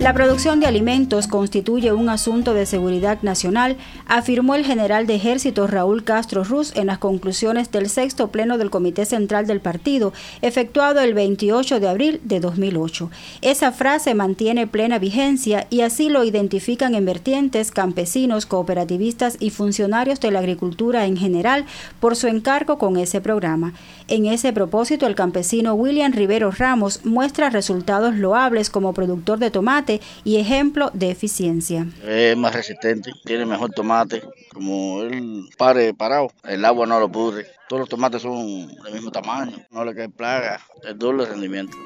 La producción de alimentos constituye un asunto de seguridad nacional, afirmó el general de Ejército Raúl Castro Ruz en las conclusiones del 6º Pleno del Comité Central del Partido, efectuado el 28 de abril de 2008. Esa frase mantiene plena vigencia y así lo identifican en vertientes, campesinos, cooperativistas y funcionarios de la agricultura en general por su encargo con ese programa. En ese propósito, el campesino William Rivero Ramos muestra resultados loables como productor de tomate y ejemplo de eficiencia. Es más resistente, tiene mejor tomate, como él parado, el agua no lo pudre. Todos los tomates son del mismo tamaño, no le cae plaga, el doble rendimiento.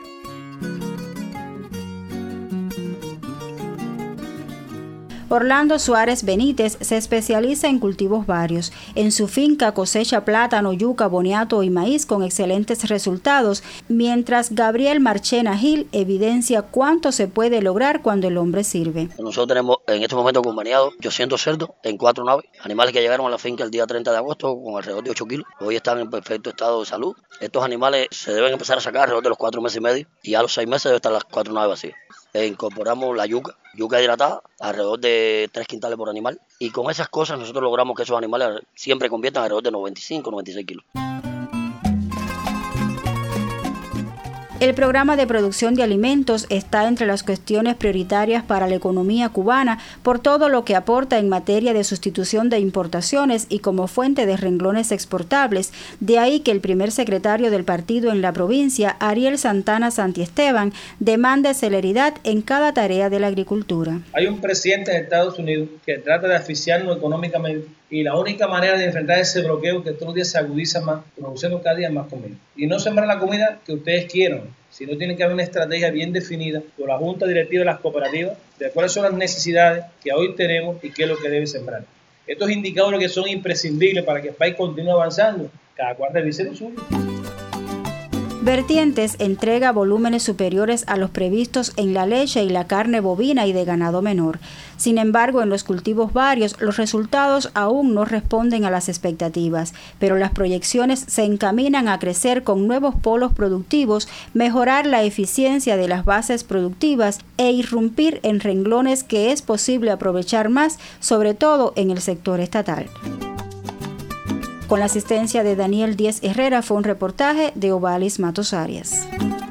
Orlando Suárez Benítez se especializa en cultivos varios. En su finca cosecha plátano, yuca, boniato y maíz con excelentes resultados, mientras Gabriel Marchena Gil evidencia cuánto se puede lograr cuando el hombre sirve. Nosotros tenemos en este momento acompañado 800 cerdos en 4 naves, animales que llegaron a la finca el día 30 de agosto con alrededor de 8 kilos. Hoy están en perfecto estado de salud. Estos animales se deben empezar a sacar alrededor de los 4 meses y medio y a los 6 meses deben estar las 4 naves vacías. Incorporamos la yuca hidratada, alrededor de 3 quintales por animal, y con esas cosas nosotros logramos que esos animales siempre conviertan alrededor de 95-96 kilos. El programa de producción de alimentos está entre las cuestiones prioritarias para la economía cubana por todo lo que aporta en materia de sustitución de importaciones y como fuente de renglones exportables. De ahí que el primer secretario del partido en la provincia, Ariel Santana Santiesteban, demande celeridad en cada tarea de la agricultura. Hay un presidente de Estados Unidos que trata de asfixiarnos económicamente y la única manera de enfrentar ese bloqueo que todos los días se agudiza más, produciendo cada día más comida. Y no sembrar la comida que ustedes quieran, sino tiene que haber una estrategia bien definida por la Junta Directiva de las cooperativas de cuáles son las necesidades que hoy tenemos y qué es lo que debe sembrar. Estos indicadores que son imprescindibles para que el país continúe avanzando, cada cual revise lo suyo. Vertientes entrega volúmenes superiores a los previstos en la leche y la carne bovina y de ganado menor. Sin embargo, en los cultivos varios, los resultados aún no responden a las expectativas, pero las proyecciones se encaminan a crecer con nuevos polos productivos, mejorar la eficiencia de las bases productivas e irrumpir en renglones que es posible aprovechar más, sobre todo en el sector estatal. Con la asistencia de Daniel Díez Herrera fue un reportaje de Ovalis Matos Arias.